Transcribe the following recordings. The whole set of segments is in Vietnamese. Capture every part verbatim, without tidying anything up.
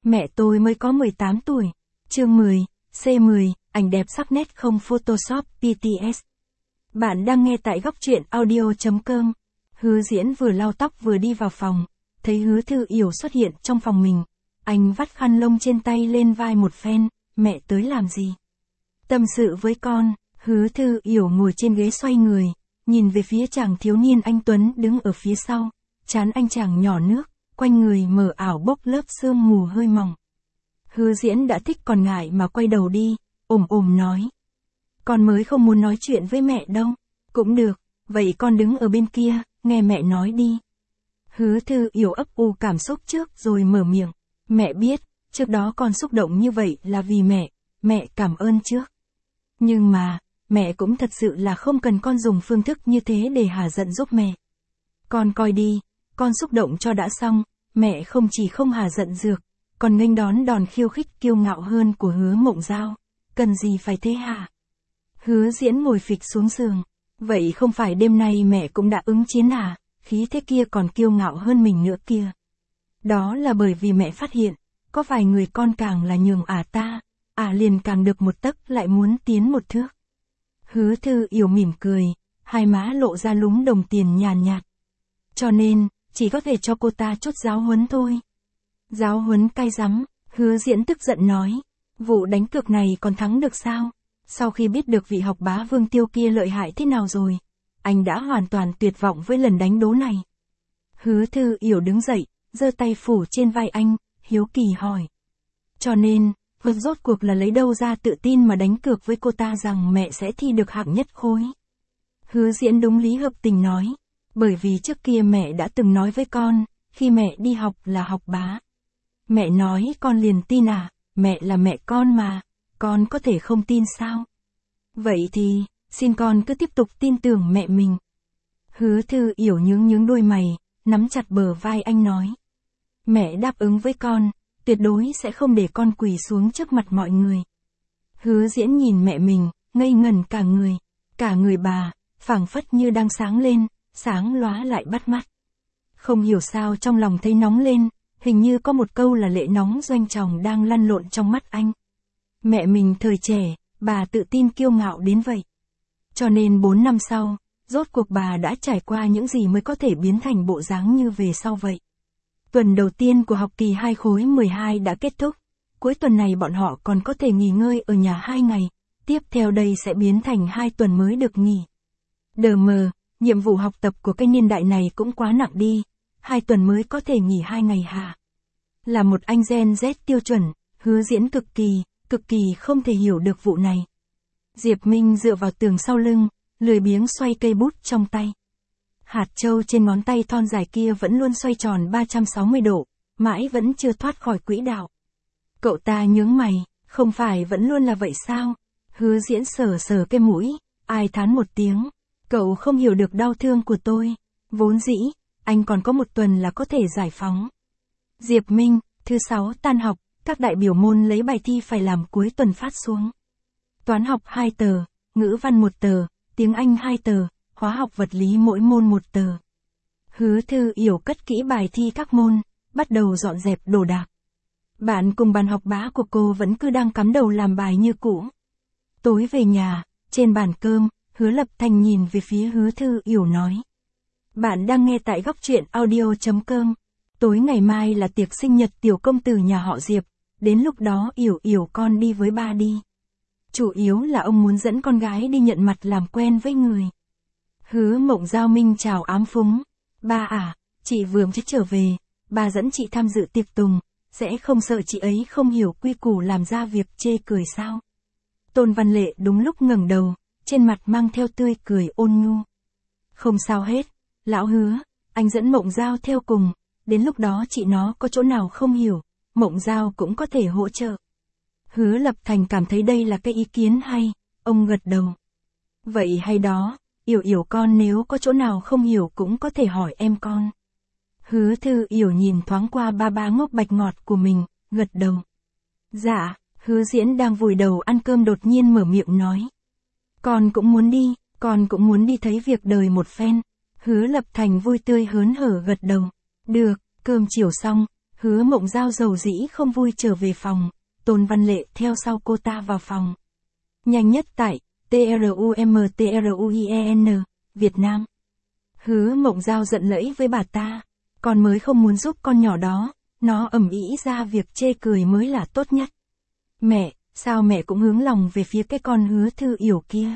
Mẹ tôi mới có mười tám tuổi. Chương mười, C mười, ảnh đẹp sắc nét không Photoshop pê tê ét. Bạn đang nghe tại góc truyện audio chấm com. Hứa Diễn vừa lau tóc vừa đi vào phòng, thấy Hứa Thư Yểu xuất hiện trong phòng mình. Anh vắt khăn lông trên tay lên vai một phen, mẹ tới làm gì? Tâm sự với con. Hứa Thư Yểu ngồi trên ghế xoay người, nhìn về phía chàng thiếu niên anh tuấn đứng ở phía sau, trán anh chàng nhỏ nước, quanh người mờ ảo bốc lớp sương mù hơi mỏng. Hứa Diễn đã thích còn ngại mà quay đầu đi, ồm ồm nói. Con mới không muốn nói chuyện với mẹ đâu. Cũng được, vậy con đứng ở bên kia, nghe mẹ nói đi. Hứa Thư Yểu ấp u cảm xúc trước rồi mở miệng. Mẹ biết, trước đó con xúc động như vậy là vì mẹ, mẹ cảm ơn trước. Nhưng mà, mẹ cũng thật sự là không cần con dùng phương thức như thế để hả giận giúp mẹ. Con coi đi, con xúc động cho đã xong, mẹ không chỉ không hả giận dược, còn nghênh đón đòn khiêu khích kiêu ngạo hơn của Hứa Mộng Giao. Cần gì phải thế hả? Hứa Diễn ngồi phịch xuống giường. Vậy không phải đêm nay mẹ cũng đã ứng chiến à, khí thế kia còn kiêu ngạo hơn mình nữa kia. Đó là bởi vì mẹ phát hiện, có vài người con càng là nhường ả ta, ả liền càng được một tấc lại muốn tiến một thước. Hứa Thư Yểu mỉm cười, hai má lộ ra lúm đồng tiền nhàn nhạt. Cho nên, chỉ có thể cho cô ta chút giáo huấn thôi. Giáo huấn cay rắm, Hứa Diễn tức giận nói. Vụ đánh cược này còn thắng được sao? Sau khi biết được vị học bá Vương Tiêu kia lợi hại thế nào rồi, anh đã hoàn toàn tuyệt vọng với lần đánh đố này. Hứa Thư Yểu đứng dậy, giơ tay phủ trên vai anh, hiếu kỳ hỏi. Cho nên, vật rốt cuộc là lấy đâu ra tự tin mà đánh cược với cô ta rằng mẹ sẽ thi được hạng nhất khối? Hứa Diễn đúng lý hợp tình nói. Bởi vì trước kia mẹ đã từng nói với con, khi mẹ đi học là học bá. Mẹ nói con liền tin à, mẹ là mẹ con mà, con có thể không tin sao? Vậy thì, xin con cứ tiếp tục tin tưởng mẹ mình. Hứa Thư Yểu nhướng nhướng đôi mày, nắm chặt bờ vai anh nói. Mẹ đáp ứng với con, tuyệt đối sẽ không để con quỳ xuống trước mặt mọi người. Hứa Diễn nhìn mẹ mình, ngây ngẩn cả người, cả người bà, phảng phất như đang sáng lên, sáng lóa lại bắt mắt. Không hiểu sao trong lòng thấy nóng lên, hình như có một câu là lệ nóng doanh tròng đang lăn lộn trong mắt anh. Mẹ mình thời trẻ, bà tự tin kiêu ngạo đến vậy. Cho nên bốn năm sau, rốt cuộc bà đã trải qua những gì mới có thể biến thành bộ dáng như về sau vậy. Tuần đầu tiên của học kỳ hai khối mười hai đã kết thúc, cuối tuần này bọn họ còn có thể nghỉ ngơi ở nhà hai ngày, tiếp theo đây sẽ biến thành hai tuần mới được nghỉ. Đờ mờ, nhiệm vụ học tập của cái niên đại này cũng quá nặng đi, hai tuần mới có thể nghỉ hai ngày hả? Là một anh Gen Z tiêu chuẩn, Hứa Diễn cực kỳ, cực kỳ không thể hiểu được vụ này. Diệp Minh dựa vào tường sau lưng, lười biếng xoay cây bút trong tay. Hạt châu trên ngón tay thon dài kia vẫn luôn xoay tròn ba trăm sáu mươi độ, mãi vẫn chưa thoát khỏi quỹ đạo. Cậu ta nhướng mày, không phải vẫn luôn là vậy sao? Hứa Diễn sờ sờ cái mũi, ai thán một tiếng. Cậu không hiểu được đau thương của tôi. Vốn dĩ, anh còn có một tuần là có thể giải phóng. Diệp Minh, thứ sáu tan học, các đại biểu môn lấy bài thi phải làm cuối tuần phát xuống. Toán học hai tờ, ngữ văn một tờ, tiếng Anh hai tờ, hóa học vật lý mỗi môn một tờ. Hứa Thư Yểu cất kỹ bài thi các môn, bắt đầu dọn dẹp đồ đạc. Bạn cùng bàn học bá của cô vẫn cứ đang cắm đầu làm bài như cũ. Tối về nhà, trên bàn cơm, Hứa Lập Thành nhìn về phía Hứa Thư Yểu nói. Bạn đang nghe tại góc truyện audio chấm com. Tối ngày mai là tiệc sinh nhật tiểu công tử nhà họ Diệp, đến lúc đó Yểu Yểu con đi với ba đi. Chủ yếu là ông muốn dẫn con gái đi nhận mặt làm quen với người. Hứa Mộng Giao minh chào ám phúng. Ba à, chị vừa mới trở về, ba dẫn chị tham dự tiệc tùng, sẽ không sợ chị ấy không hiểu quy củ làm ra việc chê cười sao? Tôn Văn Lệ đúng lúc ngẩng đầu, trên mặt mang theo tươi cười ôn nhu. Không sao hết, lão Hứa, anh dẫn Mộng Giao theo cùng, đến lúc đó chị nó có chỗ nào không hiểu, Mộng Giao cũng có thể hỗ trợ. Hứa Lập Thành cảm thấy đây là cái ý kiến hay, ông gật đầu. Vậy hay đó, Yểu Yểu con nếu có chỗ nào không hiểu cũng có thể hỏi em con. Hứa Thư Yểu nhìn thoáng qua ba ba ngốc bạch ngọt của mình, gật đầu. Dạ, Hứa Diễn đang vùi đầu ăn cơm đột nhiên mở miệng nói. Con cũng muốn đi, con cũng muốn đi thấy việc đời một phen. Hứa Lập Thành vui tươi hớn hở gật đầu. Được, cơm chiều xong, Hứa Mộng Giao dầu dĩ không vui trở về phòng, Tôn Văn Lệ theo sau cô ta vào phòng. Nhanh nhất tại TRUMTRUIEN, Việt Nam. Hứa Mộng Giao giận lẫy với bà ta, con mới không muốn giúp con nhỏ đó, nó ầm ĩ ra việc chê cười mới là tốt nhất. Mẹ, sao mẹ cũng hướng lòng về phía cái con Hứa Thư Yểu kia?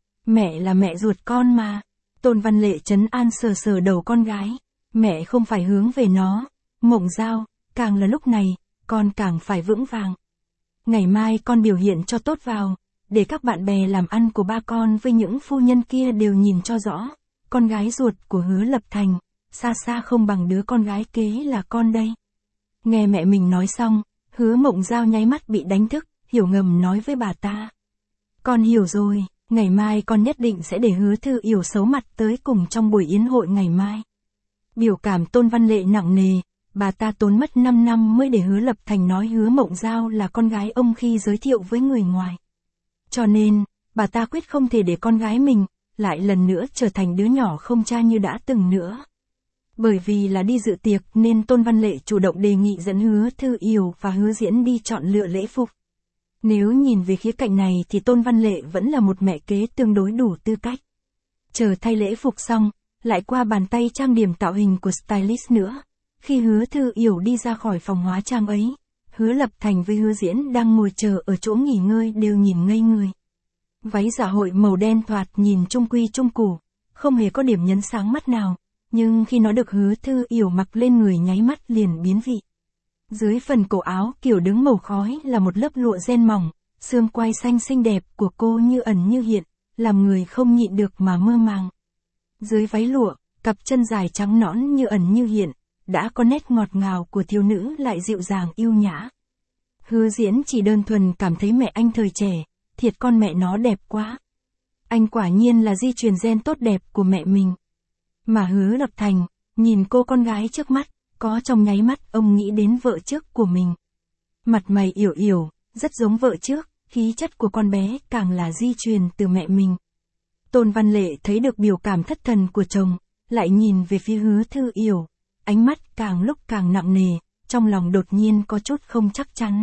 Mẹ là mẹ ruột con mà. Tôn Văn Lệ trấn an sờ sờ đầu con gái, mẹ không phải hướng về nó, Mộng Giao, càng là lúc này, con càng phải vững vàng. Ngày mai con biểu hiện cho tốt vào, để các bạn bè làm ăn của ba con với những phu nhân kia đều nhìn cho rõ, con gái ruột của Hứa Lập Thành, xa xa không bằng đứa con gái kế là con đây. Nghe mẹ mình nói xong, Hứa Mộng Giao nháy mắt bị đánh thức, hiểu ngầm nói với bà ta. Con hiểu rồi, ngày mai con nhất định sẽ để Hứa Thư Yểu xấu mặt tới cùng trong buổi yến hội ngày mai. Biểu cảm Tôn Văn Lệ nặng nề, bà ta tốn mất năm năm mới để Hứa Lập Thành nói Hứa Mộng Giao là con gái ông khi giới thiệu với người ngoài. Cho nên, bà ta quyết không thể để con gái mình, lại lần nữa trở thành đứa nhỏ không cha như đã từng nữa. Bởi vì là đi dự tiệc nên Tôn Văn Lệ chủ động đề nghị dẫn Hứa Thư Yểu và Hứa Diễn đi chọn lựa lễ phục. Nếu nhìn về khía cạnh này thì Tôn Văn Lệ vẫn là một mẹ kế tương đối đủ tư cách. Chờ thay lễ phục xong, lại qua bàn tay trang điểm tạo hình của stylist nữa. Khi Hứa Thư Yểu đi ra khỏi phòng hóa trang ấy, Hứa Lập Thành với Hứa Diễn đang ngồi chờ ở chỗ nghỉ ngơi đều nhìn ngây người. Váy dạ hội màu đen thoạt nhìn trung quy trung củ, không hề có điểm nhấn sáng mắt nào, nhưng khi nó được Hứa Thư Yểu mặc lên người nháy mắt liền biến vị. Dưới phần cổ áo kiểu đứng màu khói là một lớp lụa ren mỏng, xương quai xanh xinh đẹp của cô như ẩn như hiện, làm người không nhịn được mà mơ màng. Dưới váy lụa, cặp chân dài trắng nõn như ẩn như hiện, đã có nét ngọt ngào của thiếu nữ lại dịu dàng yêu nhã. Hứa Diễn chỉ đơn thuần cảm thấy mẹ anh thời trẻ, thiệt con mẹ nó đẹp quá. Anh quả nhiên là di truyền gen tốt đẹp của mẹ mình. Mà Hứa Lập Thành, nhìn cô con gái trước mắt, có trong nháy mắt ông nghĩ đến vợ trước của mình. Mặt mày yểu yểu, rất giống vợ trước, khí chất của con bé càng là di truyền từ mẹ mình. Tôn Văn Lệ thấy được biểu cảm thất thần của chồng, lại nhìn về phía Hứa Thư Yểu, ánh mắt càng lúc càng nặng nề, trong lòng đột nhiên có chút không chắc chắn.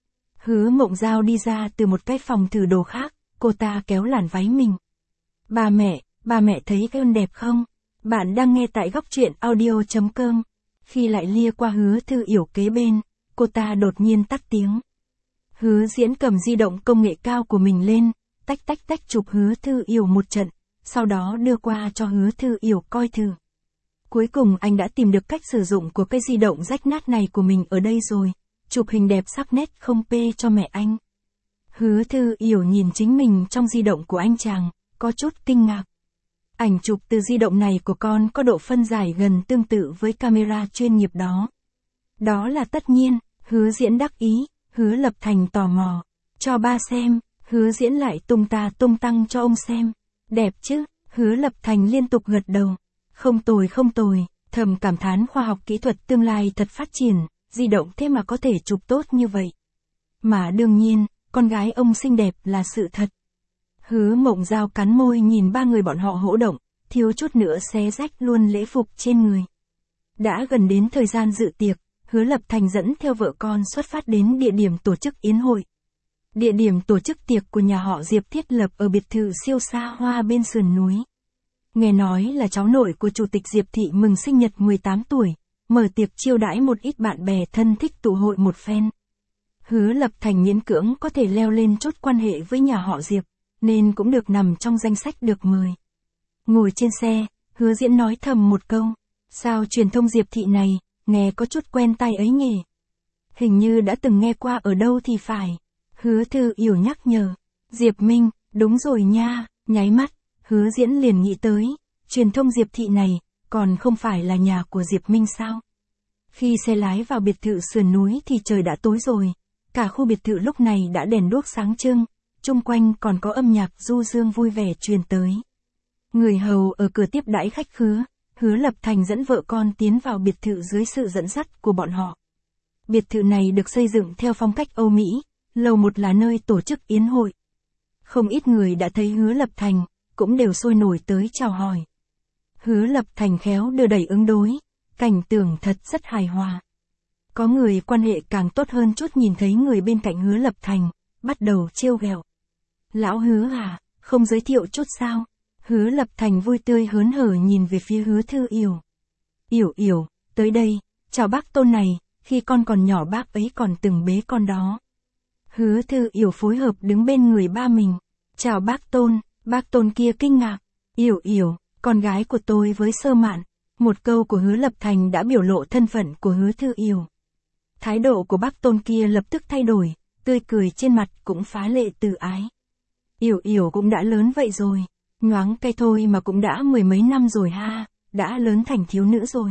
Hứa Mộng Giao đi ra từ một cái phòng thử đồ khác, cô ta kéo làn váy mình. Ba mẹ, ba mẹ thấy cái ơn đẹp không? Bạn đang nghe tại góc truyện audio chấm com. Khi lại lia qua Hứa Thư Yểu kế bên, cô ta đột nhiên tắt tiếng. Hứa Diễn cầm di động công nghệ cao của mình lên, tách tách tách chụp Hứa Thư Yểu một trận, sau đó đưa qua cho Hứa Thư Yểu coi thử. Cuối cùng anh đã tìm được cách sử dụng của cái di động rách nát này của mình ở đây rồi, chụp hình đẹp sắc nét không pê cho mẹ anh. Hứa Thư Yểu nhìn chính mình trong di động của anh chàng, có chút kinh ngạc. Ảnh chụp từ di động này của con có độ phân giải gần tương tự với camera chuyên nghiệp đó. Đó là tất nhiên, Hứa Diễn đắc ý, Hứa Lập Thành tò mò. Cho ba xem, Hứa Diễn lại tung ta tung tăng cho ông xem. Đẹp chứ, Hứa Lập Thành liên tục gật đầu. Không tồi không tồi, thầm cảm thán khoa học kỹ thuật tương lai thật phát triển, di động thế mà có thể chụp tốt như vậy. Mà đương nhiên, con gái ông xinh đẹp là sự thật. Hứa Mộng Giao cắn môi nhìn ba người bọn họ hỗ động, thiếu chút nữa xé rách luôn lễ phục trên người. Đã gần đến thời gian dự tiệc, Hứa Lập Thành dẫn theo vợ con xuất phát đến địa điểm tổ chức yến hội. Địa điểm tổ chức tiệc của nhà họ Diệp thiết lập ở biệt thự siêu xa hoa bên sườn núi. Nghe nói là cháu nội của Chủ tịch Diệp Thị mừng sinh nhật mười tám tuổi, mở tiệc chiêu đãi một ít bạn bè thân thích tụ hội một phen. Hứa Lập Thành miễn cưỡng có thể leo lên chút quan hệ với nhà họ Diệp, nên cũng được nằm trong danh sách được mời. Ngồi trên xe, Hứa Diễn nói thầm một câu, sao truyền thông Diệp Thị này, nghe có chút quen tai ấy nhỉ? Hình như đã từng nghe qua ở đâu thì phải. Hứa Thư Yểu nhắc nhở, Diệp Minh, đúng rồi nha, nháy mắt, Hứa Diễn liền nghĩ tới, truyền thông Diệp Thị này, còn không phải là nhà của Diệp Minh sao? Khi xe lái vào biệt thự sườn núi thì trời đã tối rồi, cả khu biệt thự lúc này đã đèn đuốc sáng trưng, chung quanh còn có âm nhạc du dương vui vẻ truyền tới. Người hầu ở cửa tiếp đãi khách khứa, Hứa Lập Thành dẫn vợ con tiến vào biệt thự dưới sự dẫn dắt của bọn họ. Biệt thự này được xây dựng theo phong cách Âu Mỹ, lầu một là nơi tổ chức yến hội. Không ít người đã thấy Hứa Lập Thành, cũng đều sôi nổi tới chào hỏi. Hứa Lập Thành khéo đưa đẩy ứng đối, cảnh tượng thật rất hài hòa. Có người quan hệ càng tốt hơn chút nhìn thấy người bên cạnh Hứa Lập Thành, bắt đầu trêu ghẹo. Lão Hứa à, không giới thiệu chút sao? Hứa Lập Thành vui tươi hớn hở nhìn về phía Hứa Thư Yểu. Yểu Yểu, tới đây, chào bác Tôn này, khi con còn nhỏ bác ấy còn từng bế con đó. Hứa Thư Yểu phối hợp đứng bên người ba mình. Chào bác Tôn, bác Tôn kia kinh ngạc. Yểu Yểu, con gái của tôi với Sơ Mạn. Một câu của Hứa Lập Thành đã biểu lộ thân phận của Hứa Thư Yểu. Thái độ của bác Tôn kia lập tức thay đổi, tươi cười trên mặt cũng phá lệ từ ái. Yểu Yểu cũng đã lớn vậy rồi, nhoáng cây thôi mà cũng đã mười mấy năm rồi ha, đã lớn thành thiếu nữ rồi.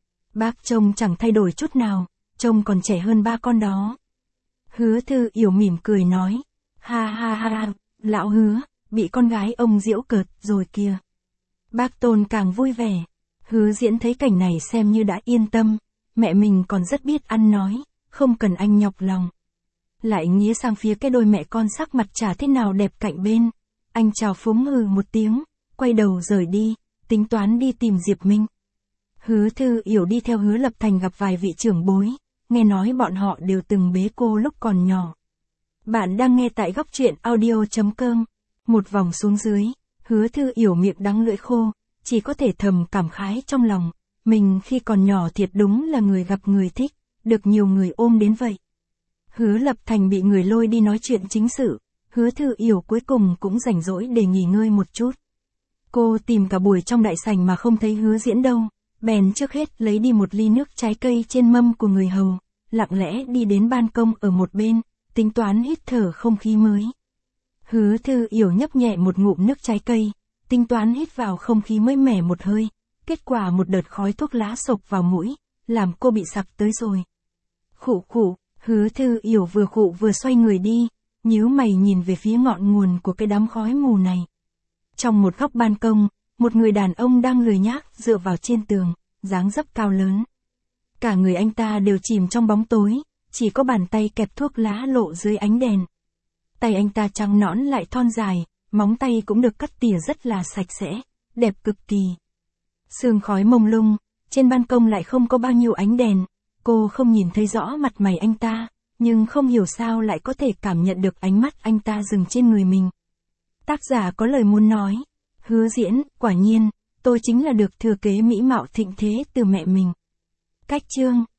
Bác trông chẳng thay đổi chút nào, trông còn trẻ hơn ba con đó. Hứa Thư Yểu mỉm cười nói, ha ha ha, lão Hứa, bị con gái ông giễu cợt rồi kìa. Bác Tôn càng vui vẻ. Hứa Diễn thấy cảnh này xem như đã yên tâm, mẹ mình còn rất biết ăn nói, không cần anh nhọc lòng. Lại nghĩa sang phía cái đôi mẹ con sắc mặt chả thế nào đẹp cạnh bên, anh chào phúng hừ một tiếng, quay đầu rời đi, tính toán đi tìm Diệp Minh. Hứa Thư Yểu đi theo Hứa Lập Thành gặp vài vị trưởng bối, nghe nói bọn họ đều từng bế cô lúc còn nhỏ. Bạn đang nghe tại góc truyện audio chấm com. Một vòng xuống dưới, Hứa Thư Yểu miệng đắng lưỡi khô, chỉ có thể thầm cảm khái trong lòng, mình khi còn nhỏ thiệt đúng là người gặp người thích, được nhiều người ôm đến vậy. Hứa Lập Thành bị người lôi đi nói chuyện chính sự, Hứa Thư Yểu cuối cùng cũng rảnh rỗi để nghỉ ngơi một chút. Cô tìm cả buổi trong đại sảnh mà không thấy Hứa Diễn đâu, bèn trước hết lấy đi một ly nước trái cây trên mâm của người hầu, lặng lẽ đi đến ban công ở một bên, tính toán hít thở không khí mới. Hứa Thư Yểu nhấp nhẹ một ngụm nước trái cây, tính toán hít vào không khí mới mẻ một hơi, kết quả một đợt khói thuốc lá sộc vào mũi, làm cô bị sặc tới rồi. Khụ khụ, Hứa Thư Yểu vừa khụ vừa xoay người đi, nhíu mày nhìn về phía ngọn nguồn của cái đám khói mù này. Trong một góc ban công, một người đàn ông đang lười nhác dựa vào trên tường, dáng dấp cao lớn. Cả người anh ta đều chìm trong bóng tối, chỉ có bàn tay kẹp thuốc lá lộ dưới ánh đèn. Tay anh ta trắng nõn lại thon dài, móng tay cũng được cắt tỉa rất là sạch sẽ, đẹp cực kỳ. Sương khói mông lung, trên ban công lại không có bao nhiêu ánh đèn, cô không nhìn thấy rõ mặt mày anh ta, nhưng không hiểu sao lại có thể cảm nhận được ánh mắt anh ta dừng trên người mình. Tác giả có lời muốn nói, Hứa Diễn, quả nhiên, tôi chính là được thừa kế mỹ mạo thịnh thế từ mẹ mình. Cách chương